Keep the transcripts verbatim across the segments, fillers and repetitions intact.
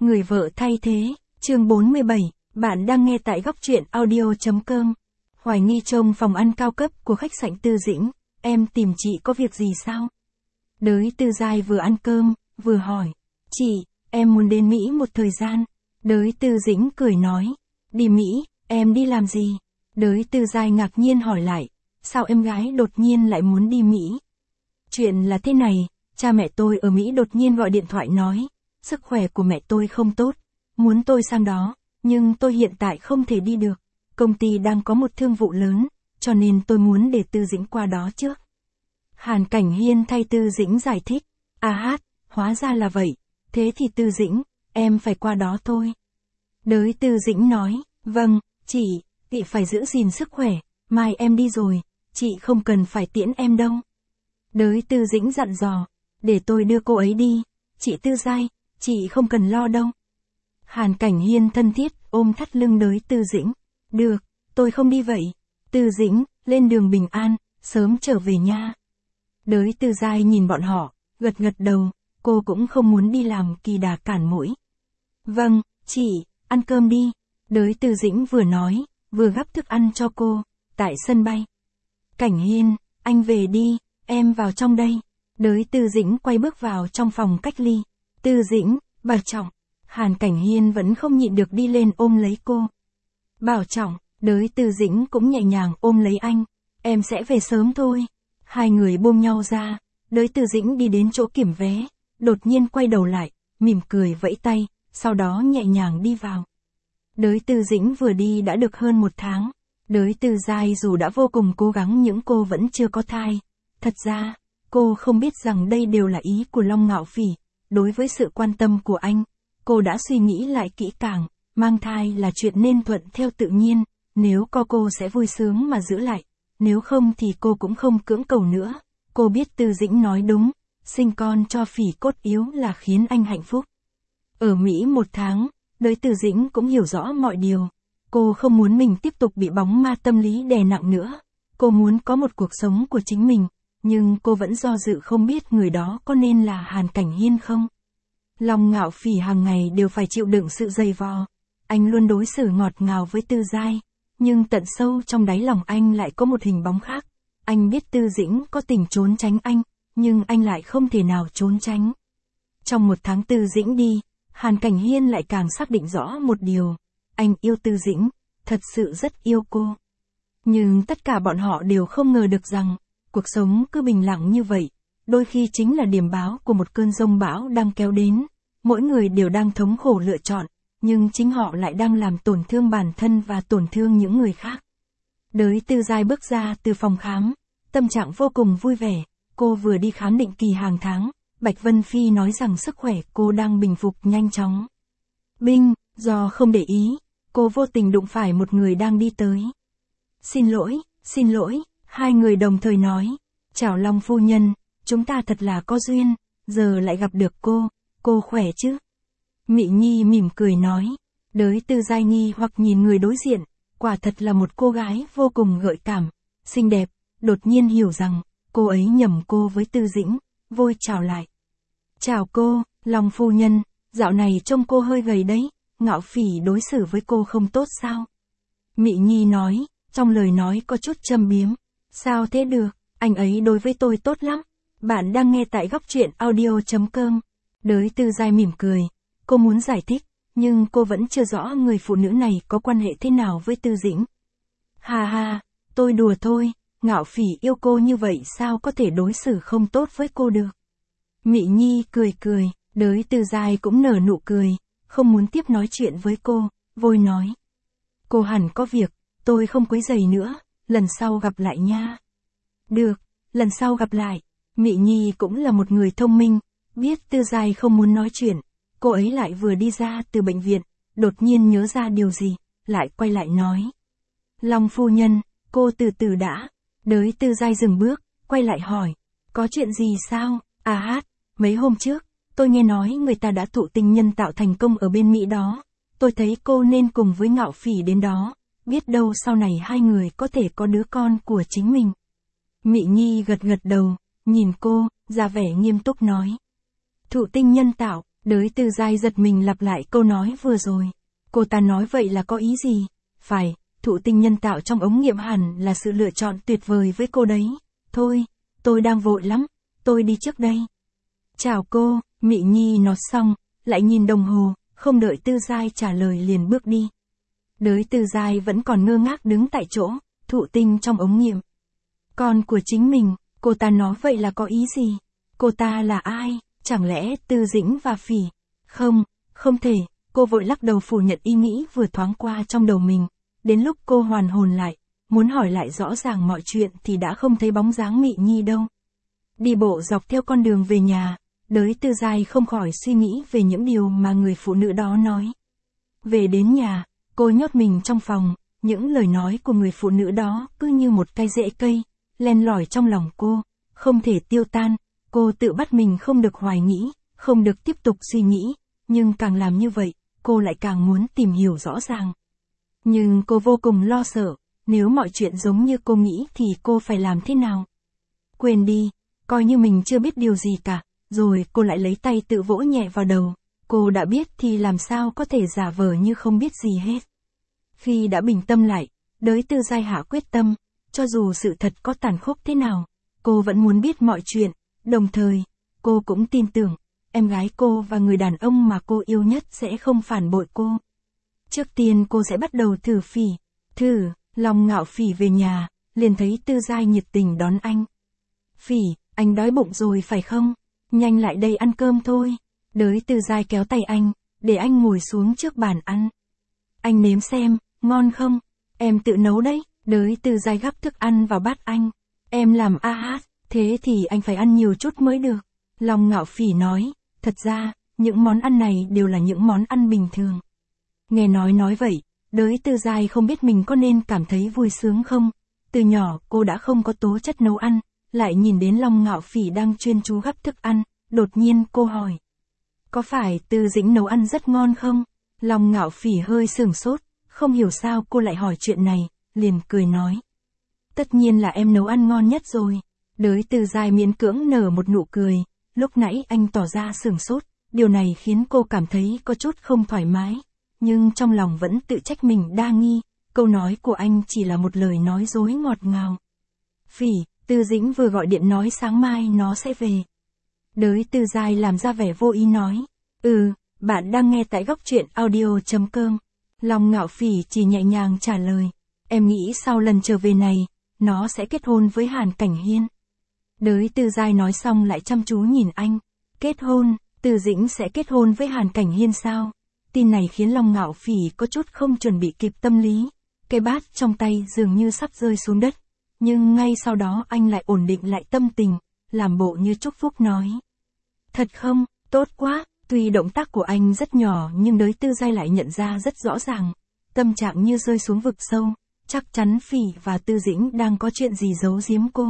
Người vợ thay thế, chương bốn mươi bảy, bạn đang nghe tại góc truyện audio.com. Hoài nghi trông phòng ăn cao cấp của khách sạn Tư Dĩnh, em tìm chị có việc gì sao? Đới Tư Giai vừa ăn cơm, vừa hỏi, chị, em muốn đến Mỹ một thời gian. Đới Tư Dĩnh cười nói, đi Mỹ, em đi làm gì? Đới Tư Giai ngạc nhiên hỏi lại, sao em gái đột nhiên lại muốn đi Mỹ? Chuyện là thế này, cha mẹ tôi ở Mỹ đột nhiên gọi điện thoại nói, sức khỏe của mẹ tôi không tốt, muốn tôi sang đó, nhưng tôi hiện tại không thể đi được. Công ty đang có một thương vụ lớn, cho nên tôi muốn để Tư Dĩnh qua đó trước. Hàn Cảnh Hiên thay Tư Dĩnh giải thích, à hát, hóa ra là vậy, thế thì Tư Dĩnh, em phải qua đó thôi. Đới Tư Dĩnh nói, vâng, chị, chị phải giữ gìn sức khỏe, mai em đi rồi, chị không cần phải tiễn em đâu. Đới Tư Dĩnh dặn dò, để tôi đưa cô ấy đi, chị Tư Giai, chị không cần lo đâu. Hàn Cảnh Hiên thân thiết ôm thắt lưng Đới Tư Dĩnh, được, tôi không đi vậy. Tư Dĩnh, lên đường bình an, sớm trở về nha. Đới Tư Giai nhìn bọn họ, gật gật đầu, cô cũng không muốn đi làm kỳ đà cản mũi. Vâng, chị, ăn cơm đi. Đới Tư Dĩnh vừa nói, vừa gắp thức ăn cho cô, tại sân bay. Cảnh Hiên, anh về đi, em vào trong đây. Đới Tư Dĩnh quay bước vào trong phòng cách ly. Tư Dĩnh, Bảo Trọng. Hàn Cảnh Hiên vẫn không nhịn được đi lên ôm lấy cô. Bảo Trọng, Đới Tư Dĩnh cũng nhẹ nhàng ôm lấy anh. Em sẽ về sớm thôi. Hai người buông nhau ra. Đới Tư Dĩnh đi đến chỗ kiểm vé, đột nhiên quay đầu lại, mỉm cười vẫy tay, sau đó nhẹ nhàng đi vào. Đới Tư Dĩnh vừa đi đã được hơn một tháng. Đới Tư Giai dù đã vô cùng cố gắng nhưng cô vẫn chưa có thai. Thật ra, cô không biết rằng đây đều là ý của Long Ngạo Phỉ. Đối với sự quan tâm của anh, cô đã suy nghĩ lại kỹ càng, mang thai là chuyện nên thuận theo tự nhiên, nếu có cô sẽ vui sướng mà giữ lại, nếu không thì cô cũng không cưỡng cầu nữa. Cô biết Tư Dĩnh nói đúng, sinh con cho Phỉ cốt yếu là khiến anh hạnh phúc. Ở Mỹ một tháng, Đới Tư Dĩnh cũng hiểu rõ mọi điều. Cô không muốn mình tiếp tục bị bóng ma tâm lý đè nặng nữa. Cô muốn có một cuộc sống của chính mình, nhưng cô vẫn do dự không biết người đó có nên là Hàn Cảnh Hiên không. Long Ngạo Phỉ hàng ngày đều phải chịu đựng sự dày vò. Anh luôn đối xử ngọt ngào với Tư Giai, nhưng tận sâu trong đáy lòng anh lại có một hình bóng khác. Anh biết Tư Dĩnh có tình trốn tránh anh, nhưng anh lại không thể nào trốn tránh. Trong một tháng Tư Dĩnh đi, Hàn Cảnh Hiên lại càng xác định rõ một điều. Anh yêu Tư Dĩnh, thật sự rất yêu cô. Nhưng tất cả bọn họ đều không ngờ được rằng, cuộc sống cứ bình lặng như vậy, đôi khi chính là điểm báo của một cơn giông bão đang kéo đến. Mỗi người đều đang thống khổ lựa chọn, nhưng chính họ lại đang làm tổn thương bản thân và tổn thương những người khác. Đới Tư Giai bước ra từ phòng khám, tâm trạng vô cùng vui vẻ, cô vừa đi khám định kỳ hàng tháng, Bạch Vân Phi nói rằng sức khỏe cô đang bình phục nhanh chóng. Binh, do không để ý, cô vô tình đụng phải một người đang đi tới. Xin lỗi, xin lỗi, hai người đồng thời nói, chào Long phu nhân, chúng ta thật là có duyên, giờ lại gặp được cô, cô khỏe chứ? Mị Nhi mỉm cười nói, Đới Tư Giai nghi hoặc nhìn người đối diện, quả thật là một cô gái vô cùng gợi cảm, xinh đẹp, đột nhiên hiểu rằng, cô ấy nhầm cô với Tư Dĩnh, vội chào lại. Chào cô, Long phu nhân, dạo này trông cô hơi gầy đấy, Ngạo Phỉ đối xử với cô không tốt sao? Mị Nhi nói, trong lời nói có chút châm biếm, sao thế được, anh ấy đối với tôi tốt lắm. Bạn đang nghe tại góc truyện audio.com. Đới Tư Giai mỉm cười, cô muốn giải thích, nhưng cô vẫn chưa rõ người phụ nữ này có quan hệ thế nào với Tư Dĩnh. Hà hà, tôi đùa thôi, Ngạo Phỉ yêu cô như vậy sao có thể đối xử không tốt với cô được. Mị Nhi cười cười, Đới Tư Giai cũng nở nụ cười, không muốn tiếp nói chuyện với cô, vội nói. Cô hẳn có việc, tôi không quấy rầy nữa, lần sau gặp lại nha. Được, lần sau gặp lại. Mị Nhi cũng là một người thông minh, biết Tư Giai không muốn nói chuyện, cô ấy lại vừa đi ra từ bệnh viện, đột nhiên nhớ ra điều gì, lại quay lại nói. Long phu nhân, cô từ từ đã. Đới Tư Giai dừng bước, quay lại hỏi, có chuyện gì sao? À hát, mấy hôm trước, tôi nghe nói người ta đã thụ tinh nhân tạo thành công ở bên Mỹ đó, tôi thấy cô nên cùng với Ngạo Phỉ đến đó, biết đâu sau này hai người có thể có đứa con của chính mình. Mị Nhi gật gật đầu, nhìn cô, ra vẻ nghiêm túc nói. Thụ tinh nhân tạo, Đới Tư Giai giật mình lặp lại câu nói vừa rồi. Cô ta nói vậy là có ý gì? Phải, thụ tinh nhân tạo trong ống nghiệm hẳn là sự lựa chọn tuyệt vời với cô đấy. Thôi, tôi đang vội lắm, tôi đi trước đây. Chào cô, Mị Nhi nói xong, lại nhìn đồng hồ, không đợi Tư Giai trả lời liền bước đi. Đới Tư Giai vẫn còn ngơ ngác đứng tại chỗ, thụ tinh trong ống nghiệm. Con của chính mình, cô ta nói vậy là có ý gì? Cô ta là ai? Chẳng lẽ Tư Dĩnh và Phỉ? Không, không thể, cô vội lắc đầu phủ nhận ý nghĩ vừa thoáng qua trong đầu mình. Đến lúc cô hoàn hồn lại, muốn hỏi lại rõ ràng mọi chuyện thì đã không thấy bóng dáng Mị Nhi đâu. Đi bộ dọc theo con đường về nhà, Đới Tư Giai không khỏi suy nghĩ về những điều mà người phụ nữ đó nói. Về đến nhà, cô nhốt mình trong phòng, những lời nói của người phụ nữ đó cứ như một cái rễ cây, len lỏi trong lòng cô, không thể tiêu tan. Cô tự bắt mình không được hoài nghĩ, không được tiếp tục suy nghĩ, nhưng càng làm như vậy, cô lại càng muốn tìm hiểu rõ ràng. Nhưng cô vô cùng lo sợ, nếu mọi chuyện giống như cô nghĩ thì cô phải làm thế nào? Quên đi, coi như mình chưa biết điều gì cả, rồi cô lại lấy tay tự vỗ nhẹ vào đầu. Cô đã biết thì làm sao có thể giả vờ như không biết gì hết. Khi đã bình tâm lại, Đới Tư Giai hạ quyết tâm, cho dù sự thật có tàn khốc thế nào, cô vẫn muốn biết mọi chuyện, đồng thời, cô cũng tin tưởng, em gái cô và người đàn ông mà cô yêu nhất sẽ không phản bội cô. Trước tiên cô sẽ bắt đầu thử Phỉ, thử, Long Ngạo Phỉ về nhà, liền thấy Tư Giai nhiệt tình đón anh. Phỉ, anh đói bụng rồi phải không? Nhanh lại đây ăn cơm thôi. Đới Tư Giai kéo tay anh, để anh ngồi xuống trước bàn ăn. Anh nếm xem, ngon không? Em tự nấu đấy. Đới Tư Giai gắp thức ăn vào bát anh. Em làm a hát, thế thì anh phải ăn nhiều chút mới được. Long Ngạo Phỉ nói, thật ra, những món ăn này đều là những món ăn bình thường. Nghe nói nói vậy, Đới Tư Giai không biết mình có nên cảm thấy vui sướng không? Từ nhỏ cô đã không có tố chất nấu ăn, lại nhìn đến Long Ngạo Phỉ đang chuyên chú gắp thức ăn, đột nhiên cô hỏi. Có phải Tư Dĩnh nấu ăn rất ngon không? Long Ngạo Phỉ hơi sửng sốt, không hiểu sao cô lại hỏi chuyện này, liền cười nói. Tất nhiên là em nấu ăn ngon nhất rồi. Đới Tư Giai miễn cưỡng nở một nụ cười, lúc nãy anh tỏ ra sửng sốt, điều này khiến cô cảm thấy có chút không thoải mái, nhưng trong lòng vẫn tự trách mình đa nghi, câu nói của anh chỉ là một lời nói dối ngọt ngào. Phỉ, Tư Dĩnh vừa gọi điện nói sáng mai nó sẽ về. Đới Tư Giai làm ra vẻ vô ý nói. Ừ, bạn đang nghe tại góc truyện audio chấm com. Long Ngạo Phỉ chỉ nhẹ nhàng trả lời. Em nghĩ sau lần trở về này, nó sẽ kết hôn với Hàn Cảnh Hiên. Đới Tư Giai nói xong lại chăm chú nhìn anh. Kết hôn, Tư Dĩnh sẽ kết hôn với Hàn Cảnh Hiên sao? Tin này khiến Long Ngạo Phỉ có chút không chuẩn bị kịp tâm lý. Cái bát trong tay dường như sắp rơi xuống đất. Nhưng ngay sau đó anh lại ổn định lại tâm tình, làm bộ như chúc phúc nói. Thật không, tốt quá, tuy động tác của anh rất nhỏ nhưng Đới Tư Giai lại nhận ra rất rõ ràng. Tâm trạng như rơi xuống vực sâu, chắc chắn Phỉ và Tư Dĩnh đang có chuyện gì giấu giếm cô.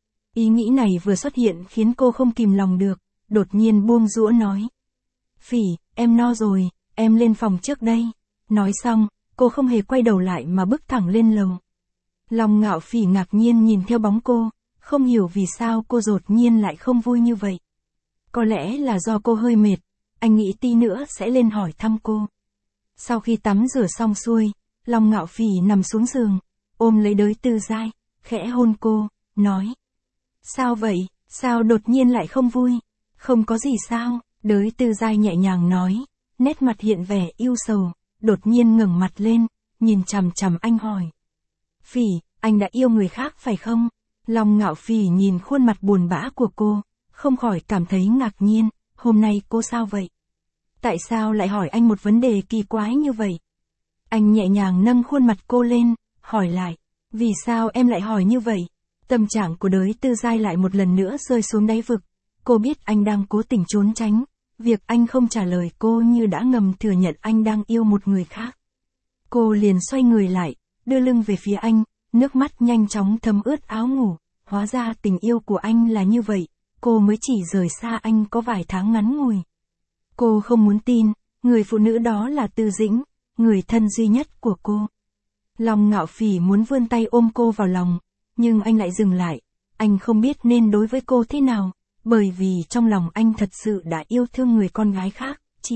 Ý nghĩ này vừa xuất hiện khiến cô không kìm lòng được, đột nhiên buông giũa nói. Phỉ, em no rồi, em lên phòng trước đây. Nói xong, cô không hề quay đầu lại mà bước thẳng lên lầu. Long Ngạo Phỉ ngạc nhiên nhìn theo bóng cô, không hiểu vì sao cô đột nhiên lại không vui như vậy. Có lẽ là do cô hơi mệt, anh nghĩ tí nữa sẽ lên hỏi thăm cô. Sau khi tắm rửa xong xuôi, Long Ngạo Phỉ nằm xuống giường, ôm lấy Đới Tư Giai, khẽ hôn cô, nói. Sao vậy, sao đột nhiên lại không vui? Không có gì sao, Đới Tư Giai nhẹ nhàng nói, nét mặt hiện vẻ ưu sầu, đột nhiên ngẩng mặt lên, nhìn chằm chằm anh hỏi. Phỉ, anh đã yêu người khác phải không? Long Ngạo Phỉ nhìn khuôn mặt buồn bã của cô, không khỏi cảm thấy ngạc nhiên, hôm nay cô sao vậy? Tại sao lại hỏi anh một vấn đề kỳ quái như vậy? Anh nhẹ nhàng nâng khuôn mặt cô lên, hỏi lại, vì sao em lại hỏi như vậy? Tâm trạng của Đới Tư Giai lại một lần nữa rơi xuống đáy vực, cô biết anh đang cố tình trốn tránh, việc anh không trả lời cô như đã ngầm thừa nhận anh đang yêu một người khác. Cô liền xoay người lại, đưa lưng về phía anh, nước mắt nhanh chóng thấm ướt áo ngủ, hóa ra tình yêu của anh là như vậy, cô mới chỉ rời xa anh có vài tháng ngắn ngủi. Cô không muốn tin, người phụ nữ đó là Tư Dĩnh, người thân duy nhất của cô. Long Ngạo Phỉ muốn vươn tay ôm cô vào lòng, nhưng anh lại dừng lại, anh không biết nên đối với cô thế nào, bởi vì trong lòng anh thật sự đã yêu thương người con gái khác. chị.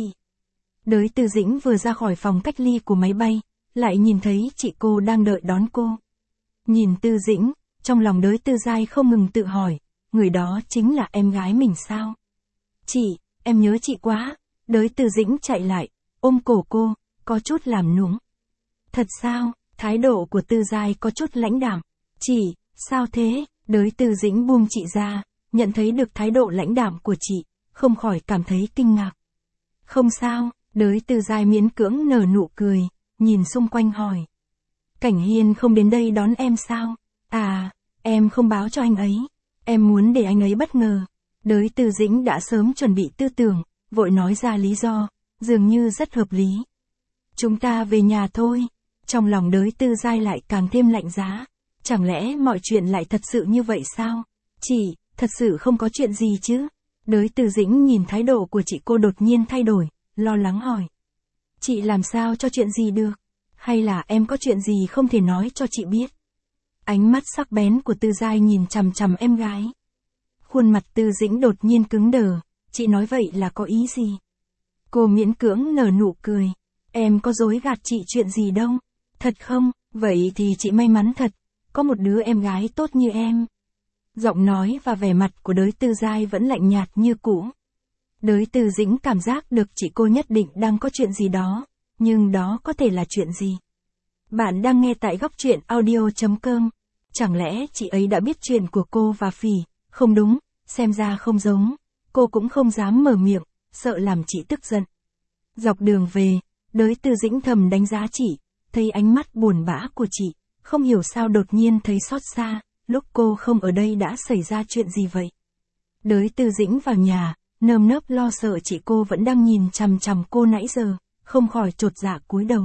Đới Từ Dĩnh vừa ra khỏi phòng cách ly của máy bay, lại nhìn thấy chị cô đang đợi đón cô. Nhìn Từ Dĩnh, trong lòng Đới Tư Giai không ngừng tự hỏi, người đó chính là em gái mình sao? Chị, em nhớ chị quá. Đới Từ Dĩnh chạy lại, ôm cổ cô, có chút làm nũng. Thật sao? Thái độ của Tư Giai có chút lãnh đạm. Chị, sao thế? Đới Từ Dĩnh buông chị ra, nhận thấy được thái độ lãnh đạm của chị, không khỏi cảm thấy kinh ngạc. Không sao, Đới Tư Giai miễn cưỡng nở nụ cười, nhìn xung quanh hỏi. Cảnh Hiên không đến đây đón em sao? À, em không báo cho anh ấy. Em muốn để anh ấy bất ngờ. Đới Từ Dĩnh đã sớm chuẩn bị tư tưởng, vội nói ra lý do, dường như rất hợp lý. Chúng ta về nhà thôi. Trong lòng Đới Tư Giai lại càng thêm lạnh giá. Chẳng lẽ mọi chuyện lại thật sự như vậy sao? Chị, thật sự không có chuyện gì chứ? Đới Từ Dĩnh nhìn thái độ của chị cô đột nhiên thay đổi, lo lắng hỏi. Chị làm sao cho chuyện gì được? Hay là em có chuyện gì không thể nói cho chị biết? Ánh mắt sắc bén của Tư Giai nhìn chằm chằm em gái. Khuôn mặt Tư Dĩnh đột nhiên cứng đờ, chị nói vậy là có ý gì? Cô miễn cưỡng nở nụ cười. Em có dối gạt chị chuyện gì đâu? Thật không? Vậy thì chị may mắn thật, có một đứa em gái tốt như em. Giọng nói và vẻ mặt của Đới Tư Giai vẫn lạnh nhạt như cũ. Đới Từ Dĩnh cảm giác được chị cô nhất định đang có chuyện gì đó, nhưng đó có thể là chuyện gì? Bạn đang nghe tại góc truyện audio chấm com. Chẳng lẽ chị ấy đã biết chuyện của cô và Phỉ? Không đúng, xem ra không giống. Cô cũng không dám mở miệng, sợ làm chị tức giận. Dọc đường về, Đới Từ Dĩnh thầm đánh giá chị, thấy ánh mắt buồn bã của chị, không hiểu sao đột nhiên thấy xót xa, lúc cô không ở đây đã xảy ra chuyện gì vậy? Đới Từ Dĩnh vào nhà, nơm nớp lo sợ chị cô vẫn đang nhìn chằm chằm cô nãy giờ, không khỏi chột dạ cúi đầu.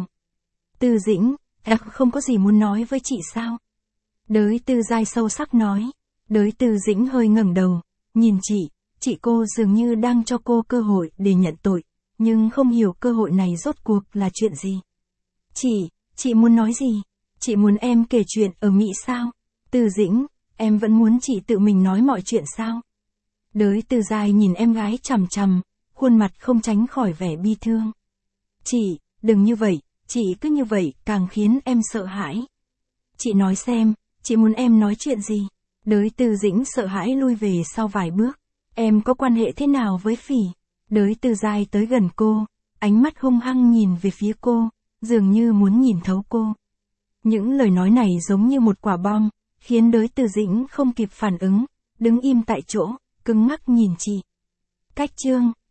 Từ Dĩnh, em không có gì muốn nói với chị sao? Đới Tư Giai sâu sắc nói. Đới Từ Dĩnh hơi ngẩng đầu, nhìn chị, chị cô dường như đang cho cô cơ hội để nhận tội, nhưng không hiểu cơ hội này rốt cuộc là chuyện gì. Chị, chị muốn nói gì? Chị muốn em kể chuyện ở Mỹ sao? Từ Dĩnh, em vẫn muốn chị tự mình nói mọi chuyện sao? Đới Tư Giai nhìn em gái chằm chằm, khuôn mặt không tránh khỏi vẻ bi thương. Chị, đừng như vậy, chị cứ như vậy càng khiến em sợ hãi. Chị nói xem, chị muốn em nói chuyện gì? Đới Từ Dĩnh sợ hãi lui về sau vài bước. Em có quan hệ thế nào với Phỉ? Đới Tư Giai tới gần cô, ánh mắt hung hăng nhìn về phía cô, dường như muốn nhìn thấu cô. Những lời nói này giống như một quả bom, khiến Đới Từ Dĩnh không kịp phản ứng, đứng im tại chỗ, cứng ngắc nhìn chị. Cách chương